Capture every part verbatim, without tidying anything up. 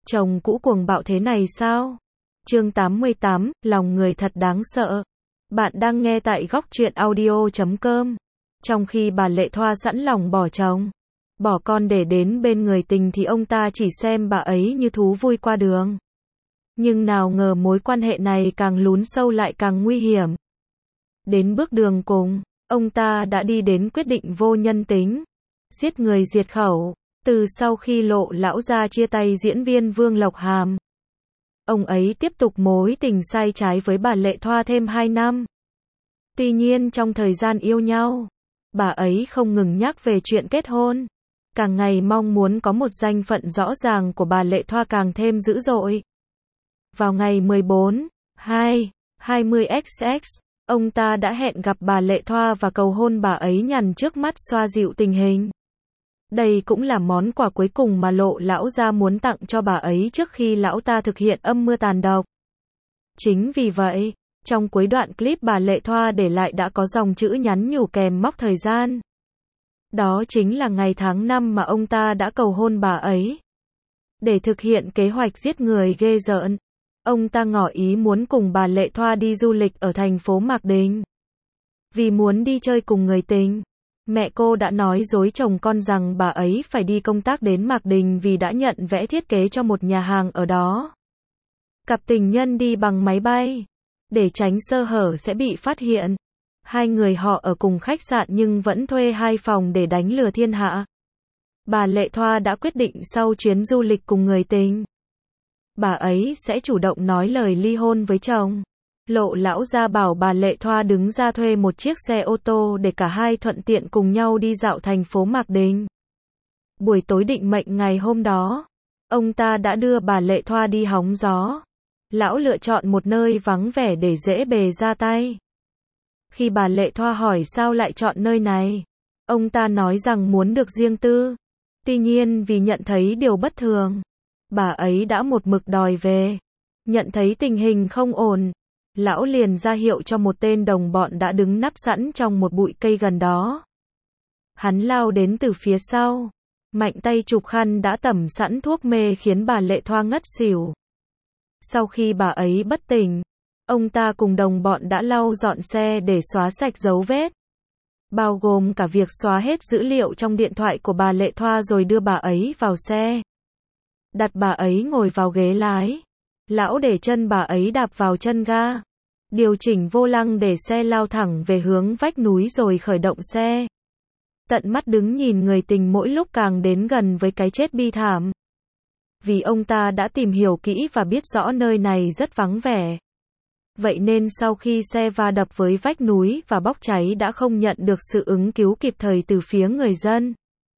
Chồng cũ cuồng bạo thế này sao? Chương tám mươi tám, lòng người thật đáng sợ. Bạn đang nghe tại góc truyện audio chấm com. Trong khi bà Lệ Thoa sẵn lòng bỏ chồng, bỏ con để đến bên người tình thì ông ta chỉ xem bà ấy như thú vui qua đường. Nhưng nào ngờ mối quan hệ này càng lún sâu lại càng nguy hiểm. Đến bước đường cùng, ông ta đã đi đến quyết định vô nhân tính, giết người diệt khẩu. Từ sau khi Lộ lão gia chia tay diễn viên Vương Lộc Hàm, ông ấy tiếp tục mối tình sai trái với bà Lệ Thoa thêm hai năm. Tuy nhiên trong thời gian yêu nhau, bà ấy không ngừng nhắc về chuyện kết hôn. Càng ngày mong muốn có một danh phận rõ ràng của bà Lệ Thoa càng thêm dữ dội. Vào ngày mười bốn, hai, hai mươi xx, ông ta đã hẹn gặp bà Lệ Thoa và cầu hôn bà ấy nhằm trước mắt xoa dịu tình hình. Đây cũng là món quà cuối cùng mà Lộ lão gia muốn tặng cho bà ấy trước khi lão ta thực hiện âm mưu tàn độc. Chính vì vậy, trong cuối đoạn clip bà Lệ Thoa để lại đã có dòng chữ nhắn nhủ kèm mốc thời gian. Đó chính là ngày tháng năm mà ông ta đã cầu hôn bà ấy. Để thực hiện kế hoạch giết người ghê rợn, ông ta ngỏ ý muốn cùng bà Lệ Thoa đi du lịch ở thành phố Mạc Đình. Vì muốn đi chơi cùng người tình, mẹ cô đã nói dối chồng con rằng bà ấy phải đi công tác đến Mạc Đình vì đã nhận vẽ thiết kế cho một nhà hàng ở đó. Cặp tình nhân đi bằng máy bay, để tránh sơ hở sẽ bị phát hiện. Hai người họ ở cùng khách sạn nhưng vẫn thuê hai phòng để đánh lừa thiên hạ. Bà Lệ Thoa đã quyết định sau chuyến du lịch cùng người tình, bà ấy sẽ chủ động nói lời ly hôn với chồng. Lộ lão gia bảo bà Lệ Thoa đứng ra thuê một chiếc xe ô tô để cả hai thuận tiện cùng nhau đi dạo thành phố Mạc Đình. Buổi tối định mệnh ngày hôm đó, ông ta đã đưa bà Lệ Thoa đi hóng gió. Lão lựa chọn một nơi vắng vẻ để dễ bề ra tay. Khi bà Lệ Thoa hỏi sao lại chọn nơi này, ông ta nói rằng muốn được riêng tư. Tuy nhiên vì nhận thấy điều bất thường, bà ấy đã một mực đòi về. Nhận thấy tình hình không ổn, lão liền ra hiệu cho một tên đồng bọn đã đứng nấp sẵn trong một bụi cây gần đó. Hắn lao đến từ phía sau, mạnh tay chụp khăn đã tẩm sẵn thuốc mê khiến bà Lệ Thoa ngất xỉu. Sau khi bà ấy bất tỉnh, ông ta cùng đồng bọn đã lau dọn xe để xóa sạch dấu vết, bao gồm cả việc xóa hết dữ liệu trong điện thoại của bà Lệ Thoa rồi đưa bà ấy vào xe. Đặt bà ấy ngồi vào ghế lái. Lão để chân bà ấy đạp vào chân ga, điều chỉnh vô lăng để xe lao thẳng về hướng vách núi rồi khởi động xe. Tận mắt đứng nhìn người tình mỗi lúc càng đến gần với cái chết bi thảm. Vì ông ta đã tìm hiểu kỹ và biết rõ nơi này rất vắng vẻ. Vậy nên sau khi xe va đập với vách núi và bốc cháy đã không nhận được sự ứng cứu kịp thời từ phía người dân.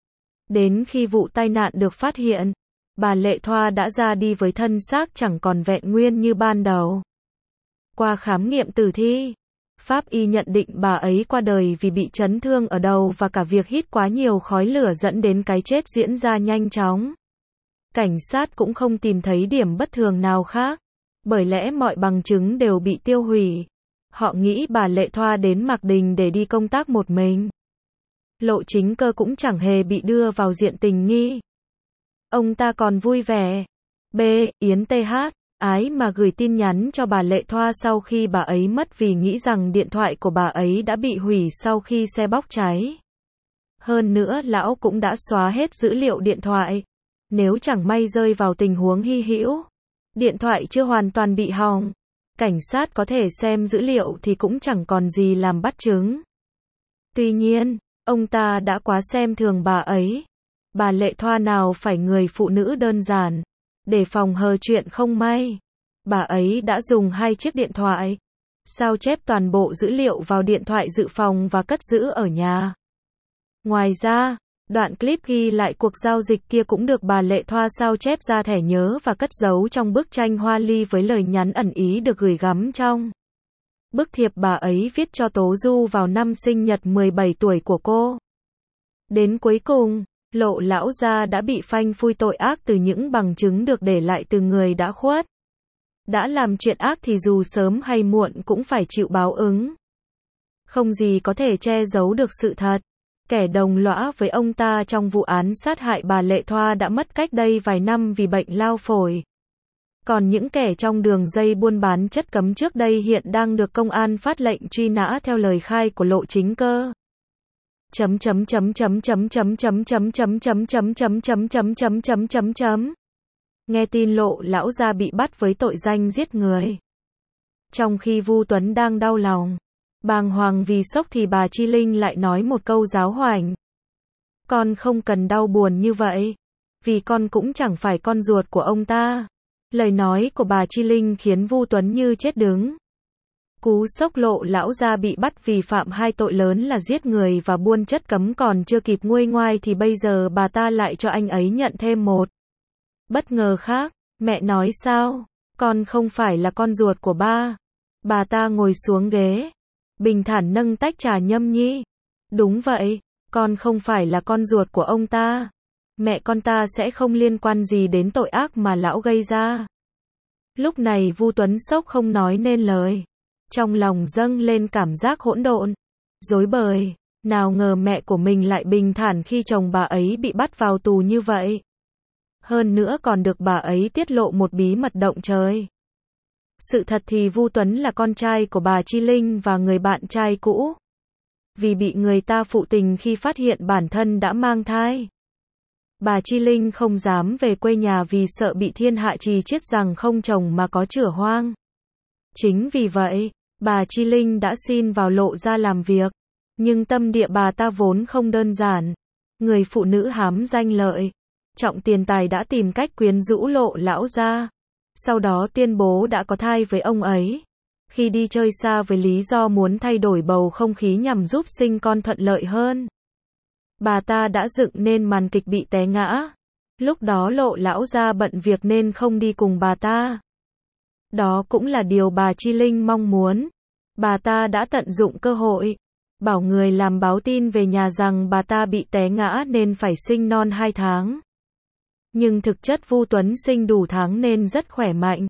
Đến khi vụ tai nạn được phát hiện, bà Lệ Thoa đã ra đi với thân xác chẳng còn vẹn nguyên như ban đầu. Qua khám nghiệm tử thi, pháp y nhận định bà ấy qua đời vì bị chấn thương ở đầu và cả việc hít quá nhiều khói lửa dẫn đến cái chết diễn ra nhanh chóng. Cảnh sát cũng không tìm thấy điểm bất thường nào khác, bởi lẽ mọi bằng chứng đều bị tiêu hủy. Họ nghĩ bà Lệ Thoa đến Mạc Đình để đi công tác một mình. Lộ Chính Cơ cũng chẳng hề bị đưa vào diện tình nghi. Ông ta còn vui vẻ. B. Yến tê hát, ái mà gửi tin nhắn cho bà Lệ Thoa sau khi bà ấy mất vì nghĩ rằng điện thoại của bà ấy đã bị hủy sau khi xe bốc cháy. Hơn nữa lão cũng đã xóa hết dữ liệu điện thoại. Nếu chẳng may rơi vào tình huống hy hữu, điện thoại chưa hoàn toàn bị hỏng, cảnh sát có thể xem dữ liệu thì cũng chẳng còn gì làm bắt chứng. Tuy nhiên, ông ta đã quá xem thường bà ấy. Bà Lệ Thoa nào phải người phụ nữ đơn giản. Để phòng hờ chuyện không may, bà ấy đã dùng hai chiếc điện thoại, sao chép toàn bộ dữ liệu vào điện thoại dự phòng và cất giữ ở nhà. Ngoài ra, đoạn clip ghi lại cuộc giao dịch kia cũng được bà Lệ Thoa sao chép ra thẻ nhớ và cất giấu trong bức tranh hoa ly với lời nhắn ẩn ý được gửi gắm trong bức thiệp bà ấy viết cho Tố Du vào năm sinh nhật mười bảy tuổi của cô. Đến cuối cùng, Lộ lão gia đã bị phanh phui tội ác từ những bằng chứng được để lại từ người đã khuất. Đã làm chuyện ác thì dù sớm hay muộn cũng phải chịu báo ứng. Không gì có thể che giấu được sự thật. Kẻ đồng lõa với ông ta trong vụ án sát hại bà Lệ Thoa đã mất cách đây vài năm vì bệnh lao phổi. Còn những kẻ trong đường dây buôn bán chất cấm trước đây hiện đang được công an phát lệnh truy nã theo lời khai của Lộ Chính Cơ. Chấm chấm chấm chấm chấm chấm chấm chấm chấm chấm chấm chấm chấm chấm chấm chấm chấm chấm. Nghe tin Lộ lão gia bị bắt với tội danh giết người. Trong khi Vu Tuấn đang đau lòng, bàng hoàng vì sốc thì bà Chi Linh lại nói một câu giáo huảng. Con không cần đau buồn như vậy, vì con cũng chẳng phải con ruột của ông ta. Lời nói của bà Chi Linh khiến Vu Tuấn như chết đứng. Cú sốc Lộ lão gia bị bắt vì phạm hai tội lớn là giết người và buôn chất cấm còn chưa kịp nguôi ngoai thì bây giờ bà ta lại cho anh ấy nhận thêm một bất ngờ khác. Mẹ nói sao? Con không phải là con ruột của ba. Bà ta ngồi xuống ghế, bình thản nâng tách trà nhâm nhi. Đúng vậy, con không phải là con ruột của ông ta. Mẹ con ta sẽ không liên quan gì đến tội ác mà lão gây ra. Lúc này Vu Tuấn sốc không nói nên lời. Trong lòng dâng lên cảm giác hỗn độn, rối bời. Nào ngờ mẹ của mình lại bình thản khi chồng bà ấy bị bắt vào tù như vậy. Hơn nữa còn được bà ấy tiết lộ một bí mật động trời. Sự thật thì Vu Tuấn là con trai của bà Chi Linh và người bạn trai cũ. Vì bị người ta phụ tình khi phát hiện bản thân đã mang thai, bà Chi Linh không dám về quê nhà vì sợ bị thiên hạ trì chiết rằng không chồng mà có chửa hoang. Chính vì vậy, bà Chi Linh đã xin vào Lộ ra làm việc. Nhưng tâm địa bà ta vốn không đơn giản. Người phụ nữ hám danh lợi, trọng tiền tài đã tìm cách quyến rũ Lộ lão gia. Sau đó tuyên bố đã có thai với ông ấy. Khi đi chơi xa với lý do muốn thay đổi bầu không khí nhằm giúp sinh con thuận lợi hơn, bà ta đã dựng nên màn kịch bị té ngã. Lúc đó Lộ lão gia bận việc nên không đi cùng bà ta. Đó cũng là điều bà Chi Linh mong muốn. Bà ta đã tận dụng cơ hội, bảo người làm báo tin về nhà rằng bà ta bị té ngã nên phải sinh non hai tháng. Nhưng thực chất Vu Tuấn sinh đủ tháng nên rất khỏe mạnh.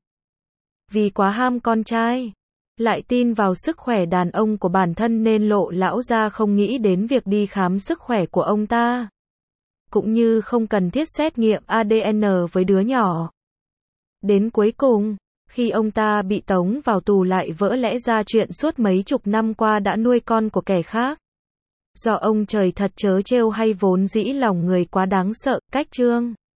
Vì quá ham con trai, lại tin vào sức khỏe đàn ông của bản thân nên Lộ lão gia không nghĩ đến việc đi khám sức khỏe của ông ta. Cũng như không cần thiết xét nghiệm a đê en với đứa nhỏ. Đến cuối cùng, khi ông ta bị tống vào tù lại vỡ lẽ ra chuyện suốt mấy chục năm qua đã nuôi con của kẻ khác. Do ông trời thật trớ trêu hay vốn dĩ lòng người quá đáng sợ, cách chương.